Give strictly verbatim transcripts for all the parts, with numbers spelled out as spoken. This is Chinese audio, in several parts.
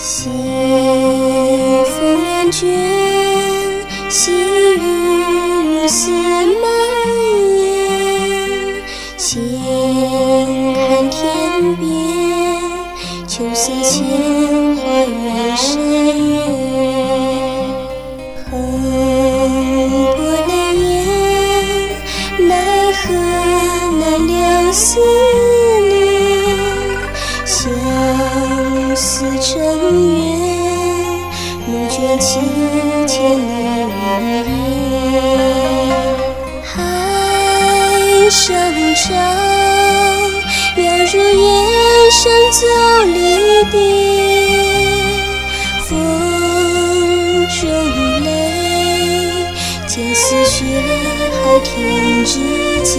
西风帘卷，细雨如丝蔓延。闲看天边，秋色牵花远山远。横波泪眼，奈何难了思念。相思成缘，暮卷起千里烟。海上潮，描如烟山走离别。风中泪，见似雪海天之间。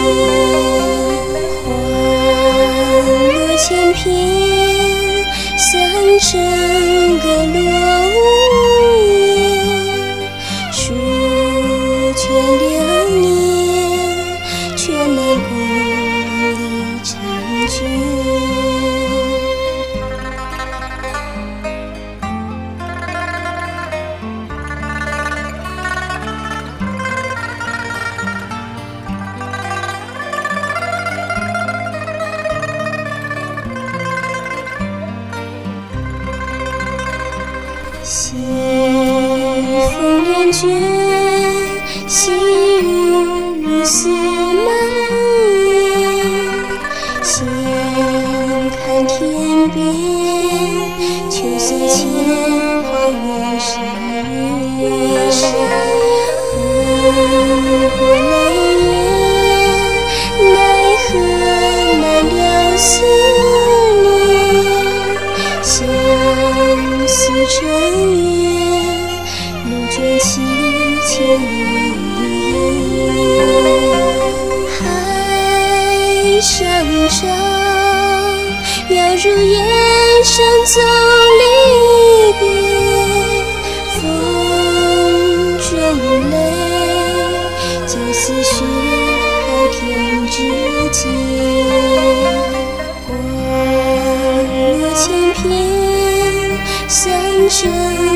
花落千片，散成个落无言。数卷流年，却难共里婵娟。西风帘卷，细雨如丝蔓延。闲看天边，秋色牵花远山远。横波泪眼，奈何难了思念。相思成缘，暮卷起千里烟。海上潮，描如烟山走离别。风中泪，见似雪海天之间。花落千片，散成